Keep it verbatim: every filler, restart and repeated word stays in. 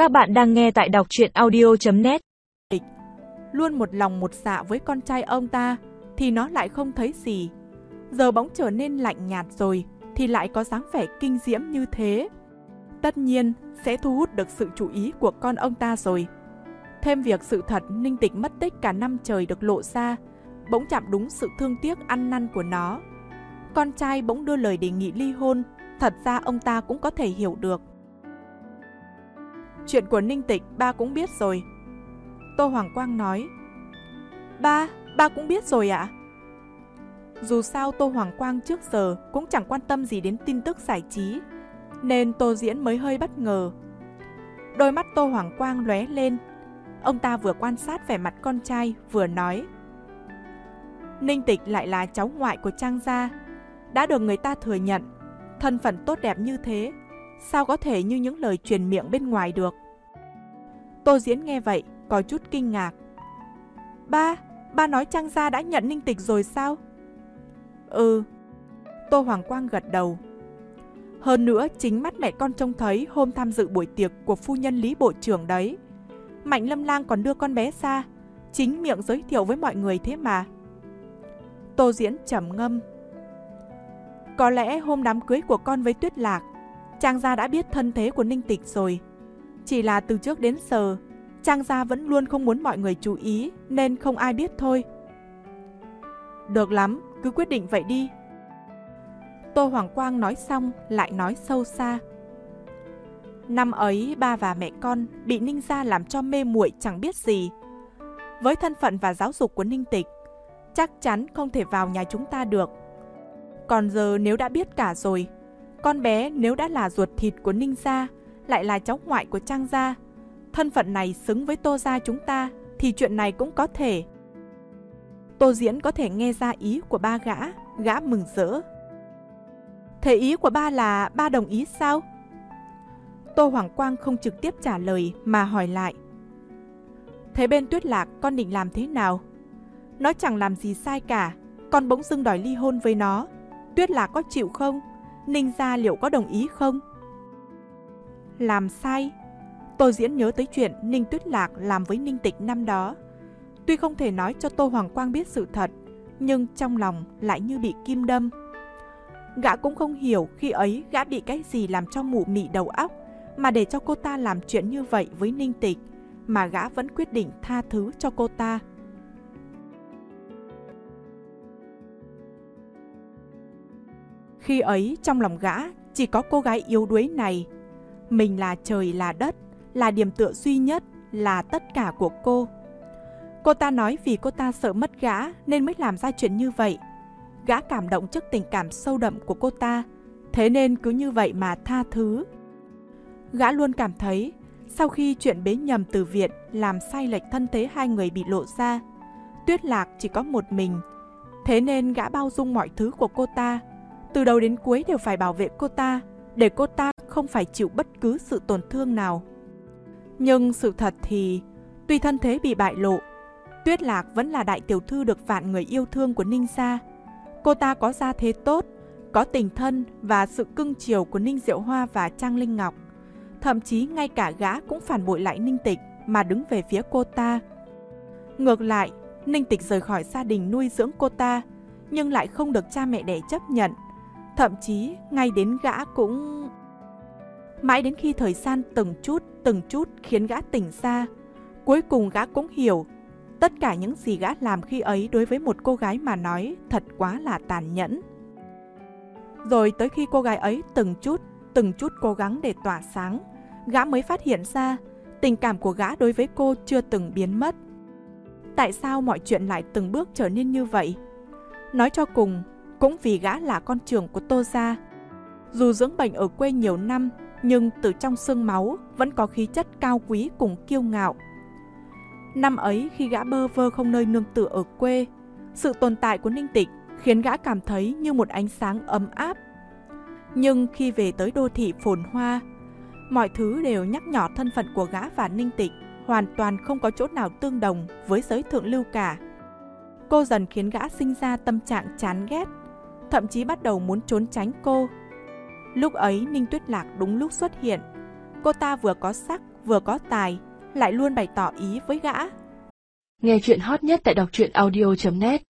Các bạn đang nghe tại đọc truyện audio chấm net. Luôn một lòng một dạ với con trai ông ta thì nó lại không thấy gì. Giờ bỗng trở nên lạnh nhạt rồi thì lại có dáng vẻ kinh diễm như thế. Tất nhiên sẽ thu hút được sự chú ý của con ông ta rồi. Thêm việc sự thật Ninh Tịch mất tích cả năm trời được lộ ra, bỗng chạm đúng sự thương tiếc ăn năn của nó. Con trai bỗng đưa lời đề nghị ly hôn, thật ra ông ta cũng có thể hiểu được. Chuyện của Ninh Tịch ba cũng biết rồi. Tô Hoàng Quang nói. Ba, ba cũng biết rồi ạ? Dù sao Tô Hoàng Quang trước giờ cũng chẳng quan tâm gì đến tin tức giải trí, nên Tô Diễn mới hơi bất ngờ. Đôi mắt Tô Hoàng Quang lóe lên. Ông ta vừa quan sát vẻ mặt con trai vừa nói. Ninh Tịch lại là cháu ngoại của Trang gia, đã được người ta thừa nhận. Thân phận tốt đẹp như thế, sao có thể như những lời truyền miệng bên ngoài được? Tô Diễn nghe vậy có chút kinh ngạc. Ba, ba nói Trang gia đã nhận Ninh Tịch rồi sao? Ừ. Tô Hoàng Quang gật đầu. Hơn nữa chính mắt mẹ con trông thấy hôm tham dự buổi tiệc của phu nhân Lý Bộ trưởng đấy. Mạnh Lâm Lang còn đưa con bé ra, chính miệng giới thiệu với mọi người thế mà. Tô Diễn trầm ngâm. Có lẽ hôm đám cưới của con với Tuyết Lạc, Trang gia đã biết thân thế của Ninh Tịch rồi. Chỉ là từ trước đến giờ, Trang gia vẫn luôn không muốn mọi người chú ý, nên không ai biết thôi. Được lắm, cứ quyết định vậy đi. Tô Hoàng Quang nói xong lại nói sâu xa. Năm ấy ba và mẹ con bị Ninh gia làm cho mê muội chẳng biết gì. Với thân phận và giáo dục của Ninh Tịch, chắc chắn không thể vào nhà chúng ta được. Còn giờ nếu đã biết cả rồi, con bé nếu đã là ruột thịt của Ninh gia, lại là cháu ngoại của Trang gia, thân phận này xứng với Tô gia chúng ta, thì chuyện này cũng có thể. Tô Diễn có thể nghe ra ý của ba gã, gã mừng rỡ. Thế ý của ba là ba đồng ý sao? Tô Hoàng Quang không trực tiếp trả lời mà hỏi lại. Thế bên Tuyết Lạc con định làm thế nào? Nó chẳng làm gì sai cả, con bỗng dưng đòi ly hôn với nó. Tuyết Lạc có chịu không? Ninh gia liệu có đồng ý không? Làm sai? Tô Diễn nhớ tới chuyện Ninh Tuyết Lạc làm với Ninh Tịch năm đó. Tuy không thể nói cho Tô Hoàng Quang biết sự thật, nhưng trong lòng lại như bị kim đâm. Gã cũng không hiểu khi ấy gã bị cái gì làm cho mụ mị đầu óc, mà để cho cô ta làm chuyện như vậy với Ninh Tịch, mà gã vẫn quyết định tha thứ cho cô ta. Khi ấy trong lòng gã chỉ có cô gái yếu đuối này. Mình là trời là đất, là điểm tựa duy nhất, là tất cả của cô. Cô ta nói vì cô ta sợ mất gã nên mới làm ra chuyện như vậy. Gã cảm động trước tình cảm sâu đậm của cô ta, thế nên cứ như vậy mà tha thứ. Gã luôn cảm thấy sau khi chuyện bế nhầm từ viện làm sai lệch thân thế hai người bị lộ ra, Tuyết Lạc chỉ có một mình. Thế nên gã bao dung mọi thứ của cô ta, từ đầu đến cuối đều phải bảo vệ cô ta, để cô ta không phải chịu bất cứ sự tổn thương nào. Nhưng sự thật thì, tuy thân thế bị bại lộ, Tuyết Lạc vẫn là đại tiểu thư được vạn người yêu thương của Ninh gia. Cô ta có gia thế tốt, có tình thân và sự cưng chiều của Ninh Diệu Hoa và Trang Linh Ngọc. Thậm chí ngay cả gã cũng phản bội lại Ninh Tịch mà đứng về phía cô ta. Ngược lại, Ninh Tịch rời khỏi gia đình nuôi dưỡng cô ta, nhưng lại không được cha mẹ đẻ chấp nhận. Thậm chí ngay đến gã cũng... Mãi đến khi thời gian từng chút, từng chút khiến gã tỉnh ra, cuối cùng gã cũng hiểu tất cả những gì gã làm khi ấy đối với một cô gái mà nói thật quá là tàn nhẫn. Rồi tới khi cô gái ấy từng chút, từng chút cố gắng để tỏa sáng, gã mới phát hiện ra tình cảm của gã đối với cô chưa từng biến mất. Tại sao mọi chuyện lại từng bước trở nên như vậy? Nói cho cùng, cũng vì gã là con trưởng của Tô gia. Dù dưỡng bệnh ở quê nhiều năm, nhưng từ trong xương máu vẫn có khí chất cao quý cùng kiêu ngạo. Năm ấy khi gã bơ vơ không nơi nương tựa ở quê, sự tồn tại của Ninh Tịch khiến gã cảm thấy như một ánh sáng ấm áp. Nhưng khi về tới đô thị phồn hoa, mọi thứ đều nhắc nhở thân phận của gã và Ninh Tịch hoàn toàn không có chỗ nào tương đồng với giới thượng lưu cả. Cô dần khiến gã sinh ra tâm trạng chán ghét, thậm chí bắt đầu muốn trốn tránh cô. Lúc ấy Ninh Tuyết Lạc đúng lúc xuất hiện. Cô ta vừa có sắc vừa có tài, lại luôn bày tỏ ý với gã. Nghe chuyện hot nhất tại đọc truyện audio chấm net.